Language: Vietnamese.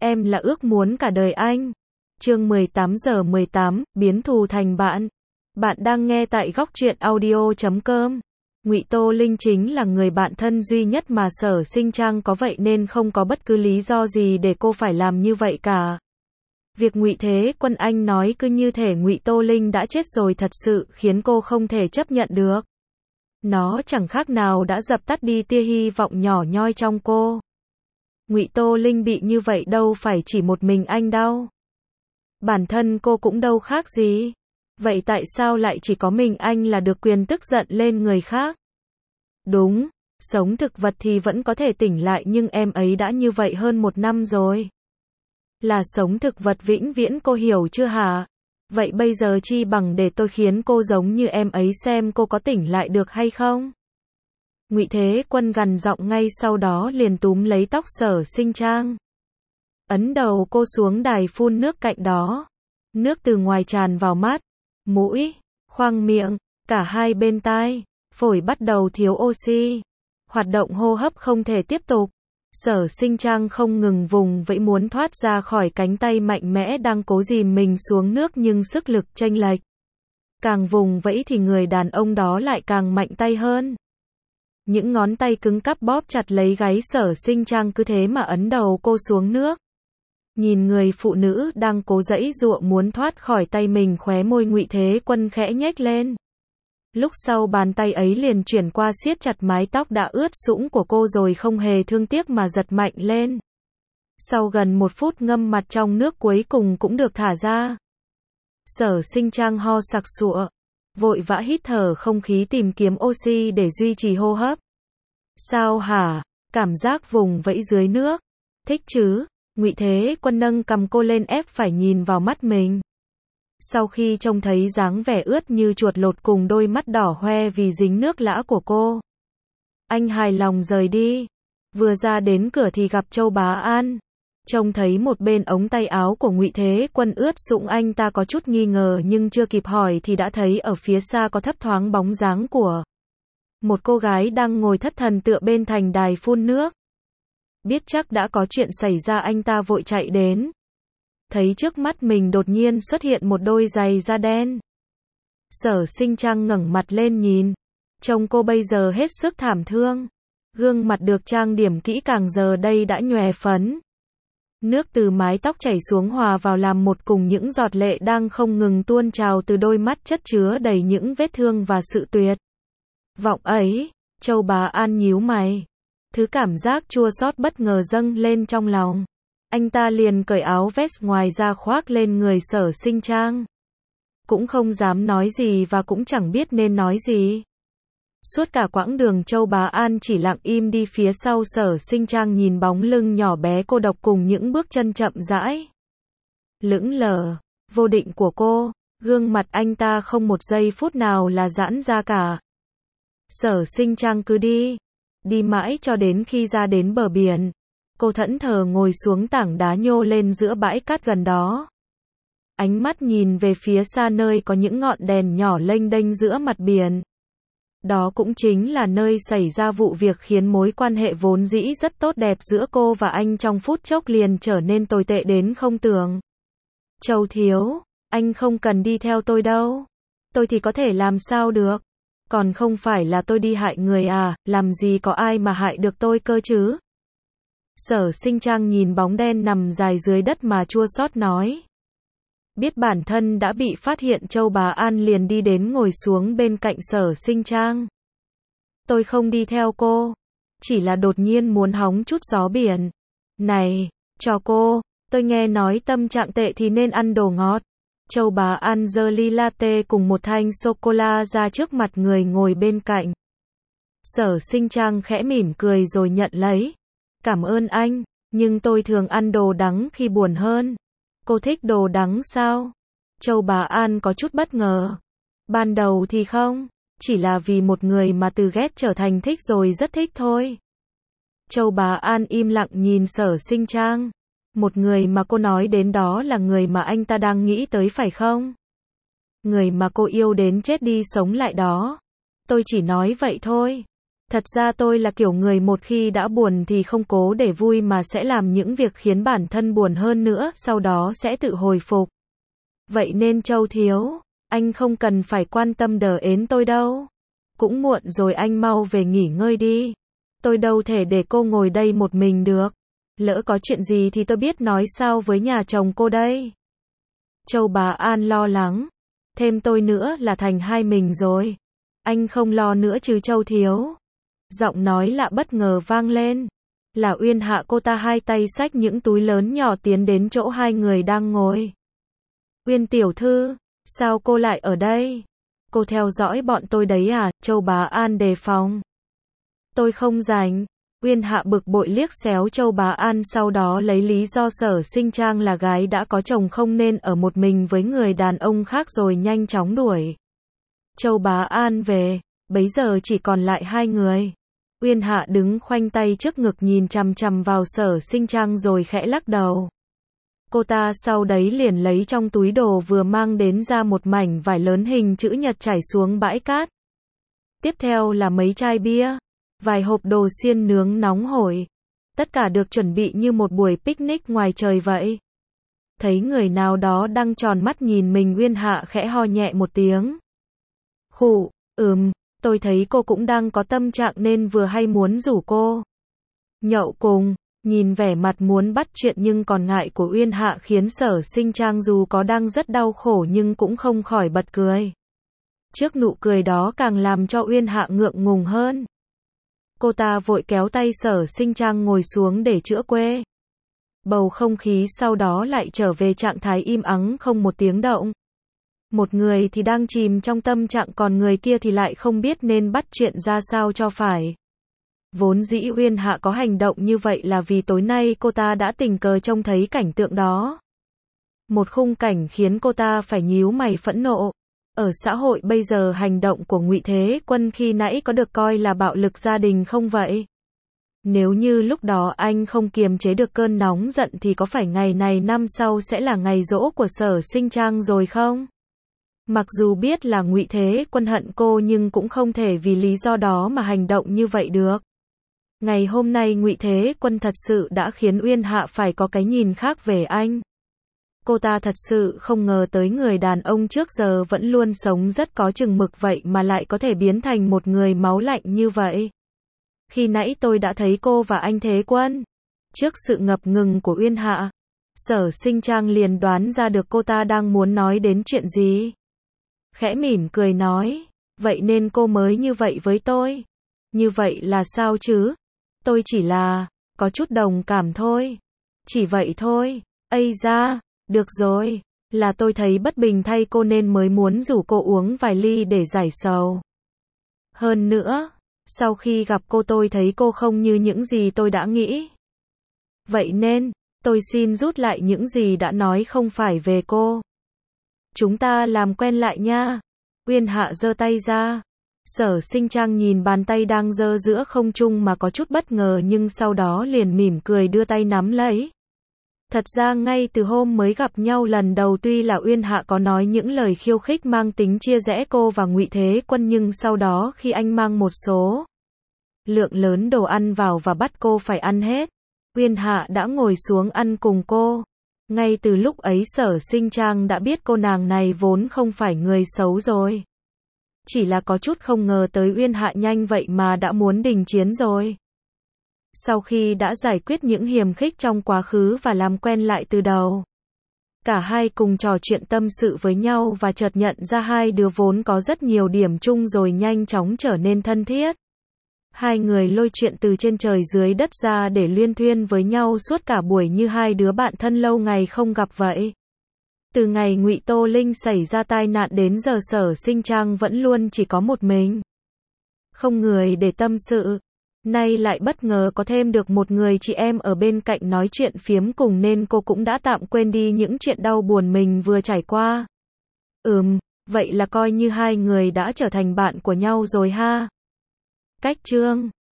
em là ước muốn cả đời anh. Chương 18:18, biến thù thành bạn. Bạn đang nghe tại góc truyện audio.com. Ngụy Tô Linh chính là người bạn thân duy nhất mà Sở Sinh Trang có, vậy nên không có bất cứ lý do gì để cô phải làm như vậy cả. Việc Ngụy Thế Quân anh nói cứ như thể Ngụy Tô Linh đã chết rồi thật sự khiến cô không thể chấp nhận được. Nó chẳng khác nào đã dập tắt đi tia hy vọng nhỏ nhoi trong cô. Ngụy Tô Linh bị như vậy đâu phải chỉ một mình anh đâu. Bản thân cô cũng đâu khác gì. Vậy tại sao lại chỉ có mình anh là được quyền tức giận lên người khác? Đúng, sống thực vật thì vẫn có thể tỉnh lại nhưng em ấy đã như vậy hơn 1 năm rồi. Là sống thực vật vĩnh viễn, cô hiểu chưa hả? Vậy bây giờ chi bằng để tôi khiến cô giống như em ấy xem cô có tỉnh lại được hay không? Ngụy Thế Quân gằn giọng, ngay sau đó liền túm lấy tóc Sở Sinh Trang. Ấn đầu cô xuống đài phun nước cạnh đó. Nước từ ngoài tràn vào mắt, mũi, khoang miệng, cả hai bên tai, phổi bắt đầu thiếu oxy. Hoạt động hô hấp không thể tiếp tục. Sở Sinh Trang không ngừng vùng vẫy muốn thoát ra khỏi cánh tay mạnh mẽ đang cố dìm mình xuống nước nhưng sức lực chênh lệch. Càng vùng vẫy thì người đàn ông đó lại càng mạnh tay hơn. Những ngón tay cứng cáp bóp chặt lấy gáy Sở Sinh Trang, cứ thế mà ấn đầu cô xuống nước. Nhìn người phụ nữ đang cố giãy giụa muốn thoát khỏi tay mình, khóe môi Ngụy Thế Quân khẽ nhếch lên. Lúc sau bàn tay ấy liền chuyển qua siết chặt mái tóc đã ướt sũng của cô rồi không hề thương tiếc mà giật mạnh lên. Sau gần 1 phút ngâm mặt trong nước cuối cùng cũng được thả ra. Sở Sinh Trang ho sặc sụa, vội vã hít thở không khí tìm kiếm oxy để duy trì hô hấp. Sao hả? Cảm giác vùng vẫy dưới nước. Thích chứ? Ngụy Thế Quân nâng cằm cô lên ép phải nhìn vào mắt mình. Sau khi trông thấy dáng vẻ ướt như chuột lột cùng đôi mắt đỏ hoe vì dính nước lã của cô, anh hài lòng rời đi. Vừa ra đến cửa thì gặp Châu Bá An. Trông thấy một bên ống tay áo của Ngụy Thế Quân ướt sũng, anh ta có chút nghi ngờ nhưng chưa kịp hỏi thì đã thấy ở phía xa có thấp thoáng bóng dáng của một cô gái đang ngồi thất thần tựa bên thành đài phun nước. Biết chắc đã có chuyện xảy ra, anh ta vội chạy đến. Thấy trước mắt mình đột nhiên xuất hiện một đôi giày da đen. Sở Sinh Trang ngẩng mặt lên nhìn. Trông cô bây giờ hết sức thảm thương. Gương mặt được trang điểm kỹ càng giờ đây đã nhòe phấn. Nước từ mái tóc chảy xuống hòa vào làm một cùng những giọt lệ đang không ngừng tuôn trào từ đôi mắt chất chứa đầy những vết thương và sự tuyệt vọng ấy. Châu Bá An nhíu mày. Thứ cảm giác chua xót bất ngờ dâng lên trong lòng. Anh ta liền cởi áo vest ngoài ra khoác lên người Sở Sinh Trang. Cũng không dám nói gì và cũng chẳng biết nên nói gì. Suốt cả quãng đường Châu Bá An chỉ lặng im đi phía sau Sở Sinh Trang, nhìn bóng lưng nhỏ bé cô độc cùng những bước chân chậm rãi, lững lờ, vô định của cô. Gương mặt anh ta không một giây phút nào là giãn ra cả. Sở Sinh Trang cứ đi mãi cho đến khi ra đến bờ biển. Cô thẫn thờ ngồi xuống tảng đá nhô lên giữa bãi cát gần đó. Ánh mắt nhìn về phía xa nơi có những ngọn đèn nhỏ lênh đênh giữa mặt biển. Đó cũng chính là nơi xảy ra vụ việc khiến mối quan hệ vốn dĩ rất tốt đẹp giữa cô và anh trong phút chốc liền trở nên tồi tệ đến không tưởng. Châu thiếu, anh không cần đi theo tôi đâu. Tôi thì có thể làm sao được. Còn không phải là tôi đi hại người à, làm gì có ai mà hại được tôi cơ chứ. Sở Sinh Trang nhìn bóng đen nằm dài dưới đất mà chua xót nói. Biết bản thân đã bị phát hiện, Châu Bá An liền đi đến ngồi xuống bên cạnh Sở Sinh Trang. Tôi không đi theo cô. Chỉ là đột nhiên muốn hóng chút gió biển. Này, cho cô, tôi nghe nói tâm trạng tệ thì nên ăn đồ ngọt. Châu Bá An giơ ly latte cùng một thanh sô-cô-la ra trước mặt người ngồi bên cạnh. Sở Sinh Trang khẽ mỉm cười rồi nhận lấy. Cảm ơn anh, nhưng tôi thường ăn đồ đắng khi buồn hơn. Cô thích đồ đắng sao? Châu Bá An có chút bất ngờ. Ban đầu thì không, chỉ là vì một người mà từ ghét trở thành thích rồi rất thích thôi. Châu Bá An im lặng nhìn Sở Sinh Trang. Một người mà cô nói đến đó là người mà anh ta đang nghĩ tới phải không? Người mà cô yêu đến chết đi sống lại đó. Tôi chỉ nói vậy thôi. Thật ra tôi là kiểu người một khi đã buồn thì không cố để vui mà sẽ làm những việc khiến bản thân buồn hơn nữa, sau đó sẽ tự hồi phục. Vậy nên Châu thiếu, anh không cần phải quan tâm đờ ến tôi đâu. Cũng muộn rồi, anh mau về nghỉ ngơi đi. Tôi đâu thể để cô ngồi đây một mình được. Lỡ có chuyện gì thì tôi biết nói sao với nhà chồng cô đây. Châu Bá An lo lắng. Thêm tôi nữa là thành hai mình rồi. Anh không lo nữa chứ Châu thiếu. Giọng nói lạ bất ngờ vang lên. Là Uyên Hạ, cô ta hai tay xách những túi lớn nhỏ tiến đến chỗ hai người đang ngồi. Uyên tiểu thư, sao cô lại ở đây? Cô theo dõi bọn tôi đấy à? Châu Bá An đề phòng. Tôi không rảnh. Uyên Hạ bực bội liếc xéo Châu Bá An, sau đó lấy lý do Sở Sinh Trang là gái đã có chồng không nên ở một mình với người đàn ông khác rồi nhanh chóng đuổi Châu Bá An về. Bấy giờ chỉ còn lại hai người. Uyên Hạ đứng khoanh tay trước ngực nhìn chằm chằm vào Sở Sinh Trang rồi khẽ lắc đầu. Cô ta sau đấy liền lấy trong túi đồ vừa mang đến ra một mảnh vải lớn hình chữ nhật trải xuống bãi cát. Tiếp theo là mấy chai bia, vài hộp đồ xiên nướng nóng hổi. Tất cả được chuẩn bị như một buổi picnic ngoài trời vậy. Thấy người nào đó đang tròn mắt nhìn mình, Uyên Hạ khẽ ho nhẹ một tiếng. Khụ, tôi thấy cô cũng đang có tâm trạng nên vừa hay muốn rủ cô nhậu cùng. Nhìn vẻ mặt muốn bắt chuyện nhưng còn ngại của Uyên Hạ khiến Sở Sinh Trang dù có đang rất đau khổ nhưng cũng không khỏi bật cười. Trước nụ cười đó càng làm cho Uyên Hạ ngượng ngùng hơn. Cô ta vội kéo tay Sở Sinh Trang ngồi xuống để chữa quê. Bầu không khí sau đó lại trở về trạng thái im ắng không một tiếng động. Một người thì đang chìm trong tâm trạng, còn người kia thì lại không biết nên bắt chuyện ra sao cho phải. Vốn dĩ Uyên Hạ có hành động như vậy là vì tối nay cô ta đã tình cờ trông thấy cảnh tượng đó. Một khung cảnh khiến cô ta phải nhíu mày phẫn nộ. Ở xã hội bây giờ hành động của Ngụy Thế Quân khi nãy có được coi là bạo lực gia đình không vậy? Nếu như lúc đó anh không kiềm chế được cơn nóng giận thì có phải ngày này năm sau sẽ là ngày giỗ của Sở Sinh Trang rồi không? Mặc dù biết là Ngụy Thế Quân hận cô nhưng cũng không thể vì lý do đó mà hành động như vậy được. Ngày hôm nay Ngụy Thế Quân thật sự đã khiến Uyên Hạ phải có cái nhìn khác về anh. Cô ta thật sự không ngờ tới người đàn ông trước giờ vẫn luôn sống rất có chừng mực vậy mà lại có thể biến thành một người máu lạnh như vậy. Khi nãy tôi đã thấy cô và anh Thế Quân. Trước sự ngập ngừng của Uyên Hạ, Sở Sinh Trang liền đoán ra được cô ta đang muốn nói đến chuyện gì. Khẽ mỉm cười nói, vậy nên cô mới như vậy với tôi. Như vậy là sao chứ? Tôi chỉ là có chút đồng cảm thôi. Chỉ vậy thôi. Ây da, được rồi, là tôi thấy bất bình thay cô nên mới muốn rủ cô uống vài ly để giải sầu. Hơn nữa, sau khi gặp cô tôi thấy cô không như những gì tôi đã nghĩ. Vậy nên, tôi xin rút lại những gì đã nói không phải về cô. Chúng ta làm quen lại nha. Uyên Hạ giơ tay ra. Sở Sinh Trang nhìn bàn tay đang giơ giữa không trung mà có chút bất ngờ nhưng sau đó liền mỉm cười đưa tay nắm lấy. Thật ra ngay từ hôm mới gặp nhau lần đầu tuy là Uyên Hạ có nói những lời khiêu khích mang tính chia rẽ cô và Ngụy Thế Quân nhưng sau đó khi anh mang một số lượng lớn đồ ăn vào và bắt cô phải ăn hết, Uyên Hạ đã ngồi xuống ăn cùng cô. Ngay từ lúc ấy Sở Sinh Trang đã biết cô nàng này vốn không phải người xấu rồi. Chỉ là có chút không ngờ tới Uyên Hạ nhanh vậy mà đã muốn đình chiến rồi. Sau khi đã giải quyết những hiềm khích trong quá khứ và làm quen lại từ đầu, cả hai cùng trò chuyện tâm sự với nhau và chợt nhận ra hai đứa vốn có rất nhiều điểm chung rồi nhanh chóng trở nên thân thiết. Hai người lôi chuyện từ trên trời dưới đất ra để luyên thuyên với nhau suốt cả buổi như hai đứa bạn thân lâu ngày không gặp vậy. Từ ngày Ngụy Tô Linh xảy ra tai nạn đến giờ Sở Sinh Trang vẫn luôn chỉ có một mình. Không người để tâm sự. Nay lại bất ngờ có thêm được một người chị em ở bên cạnh nói chuyện phiếm cùng nên cô cũng đã tạm quên đi những chuyện đau buồn mình vừa trải qua. Vậy là coi như hai người đã trở thành bạn của nhau rồi ha. Cách chương